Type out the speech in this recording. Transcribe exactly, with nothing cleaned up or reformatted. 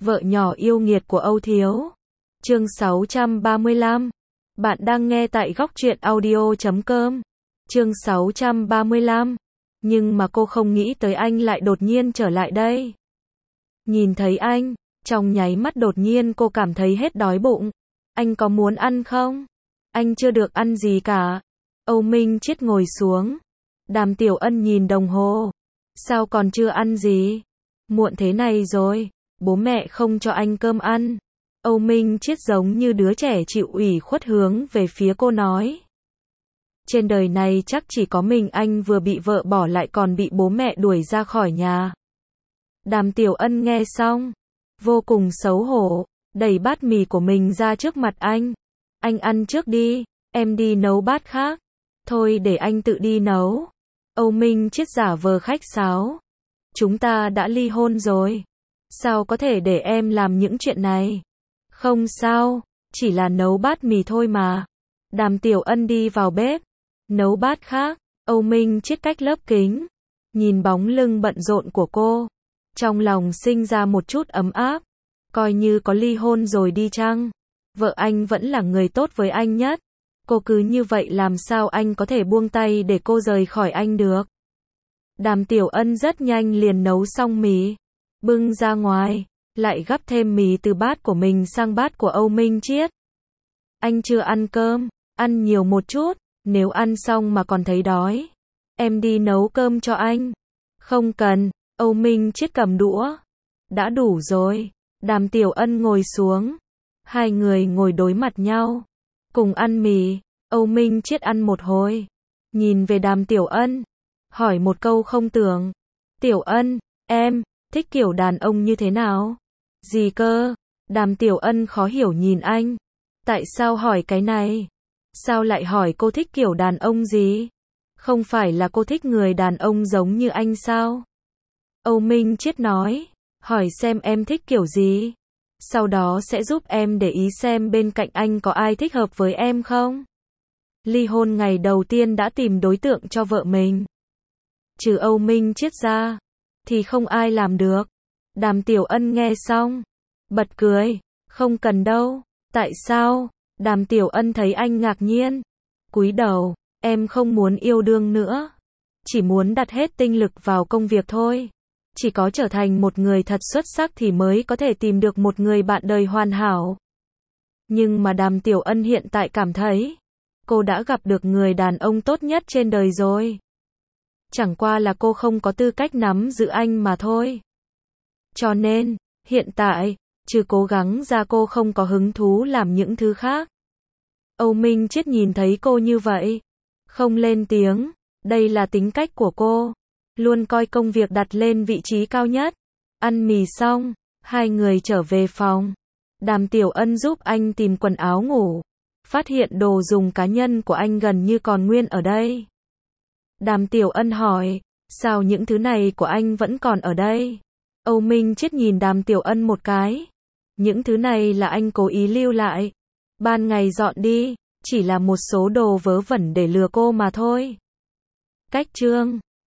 Vợ nhỏ yêu nghiệt của Âu Thiếu. Chương sáu trăm ba mươi lăm. Bạn đang nghe tại góc truyện audio chấm com. Chương sáu trăm ba mươi lăm. Nhưng mà cô không nghĩ tới anh lại đột nhiên trở lại đây. Nhìn thấy anh, trong nháy mắt đột nhiên cô cảm thấy hết đói bụng. Anh có muốn ăn không? Anh chưa được ăn gì cả. Âu Minh Chiết ngồi xuống. Đàm Tiểu Ân nhìn đồng hồ. Sao còn chưa ăn gì? Muộn thế này rồi, bố mẹ không cho anh cơm ăn. Âu Minh Chiết giống như đứa trẻ chịu ủy khuất hướng về phía cô nói. Trên đời này chắc chỉ có mình anh vừa bị vợ bỏ lại còn bị bố mẹ đuổi ra khỏi nhà. Đàm Tiểu Ân nghe xong, vô cùng xấu hổ, đẩy bát mì của mình ra trước mặt anh. Anh ăn trước đi, em đi nấu bát khác. Thôi để anh tự đi nấu. Âu Minh Chiết giả vờ khách sáo. Chúng ta đã ly hôn rồi. Sao có thể để em làm những chuyện này? Không sao, chỉ là nấu bát mì thôi mà. Đàm Tiểu Ân đi vào bếp, nấu bát khác. Âu Minh Chiết cách lớp kính, nhìn bóng lưng bận rộn của cô, trong lòng sinh ra một chút ấm áp. Coi như có ly hôn rồi đi chăng, vợ anh vẫn là người tốt với anh nhất. Cô cứ như vậy làm sao anh có thể buông tay để cô rời khỏi anh được? Đàm Tiểu Ân rất nhanh liền nấu xong mì, bưng ra ngoài, lại gắp thêm mì từ bát của mình sang bát của Âu Minh Chiết. Anh chưa ăn cơm, ăn nhiều một chút, nếu ăn xong mà còn thấy đói, em đi nấu cơm cho anh. Không cần, Âu Minh Chiết cầm đũa. Đã đủ rồi. Đàm Tiểu Ân ngồi xuống. Hai người ngồi đối mặt nhau, cùng ăn mì. Âu Minh Chiết ăn một hồi, nhìn về Đàm Tiểu Ân, hỏi một câu không tưởng. Tiểu Ân, em thích kiểu đàn ông như thế nào? Gì cơ? Đàm Tiểu Ân khó hiểu nhìn anh. Tại sao hỏi cái này? Sao lại hỏi cô thích kiểu đàn ông gì? Không phải là cô thích người đàn ông giống như anh sao? Âu Minh Chiết nói, hỏi xem em thích kiểu gì, sau đó sẽ giúp em để ý xem bên cạnh anh có ai thích hợp với em không. Ly hôn ngày đầu tiên đã tìm đối tượng cho vợ mình. Trừ Âu Minh Chiết ra, thì không ai làm được. Đàm Tiểu Ân nghe xong, bật cười, không cần đâu. Tại sao? Đàm Tiểu Ân thấy anh ngạc nhiên, cúi đầu, em không muốn yêu đương nữa. Chỉ muốn đặt hết tinh lực vào công việc thôi. Chỉ có trở thành một người thật xuất sắc thì mới có thể tìm được một người bạn đời hoàn hảo. Nhưng mà Đàm Tiểu Ân hiện tại cảm thấy, cô đã gặp được người đàn ông tốt nhất trên đời rồi. Chẳng qua là cô không có tư cách nắm giữ anh mà thôi. Cho nên, hiện tại, trừ cố gắng ra cô không có hứng thú làm những thứ khác. Âu Minh Chiết nhìn thấy cô như vậy, không lên tiếng. Đây là tính cách của cô, luôn coi công việc đặt lên vị trí cao nhất. Ăn mì xong, hai người trở về phòng. Đàm Tiểu Ân giúp anh tìm quần áo ngủ, phát hiện đồ dùng cá nhân của anh gần như còn nguyên ở đây. Đàm Tiểu Ân hỏi, sao những thứ này của anh vẫn còn ở đây? Âu Minh Chiết nhìn Đàm Tiểu Ân một cái. Những thứ này là anh cố ý lưu lại. Ban ngày dọn đi, chỉ là một số đồ vớ vẩn để lừa cô mà thôi. Cách chương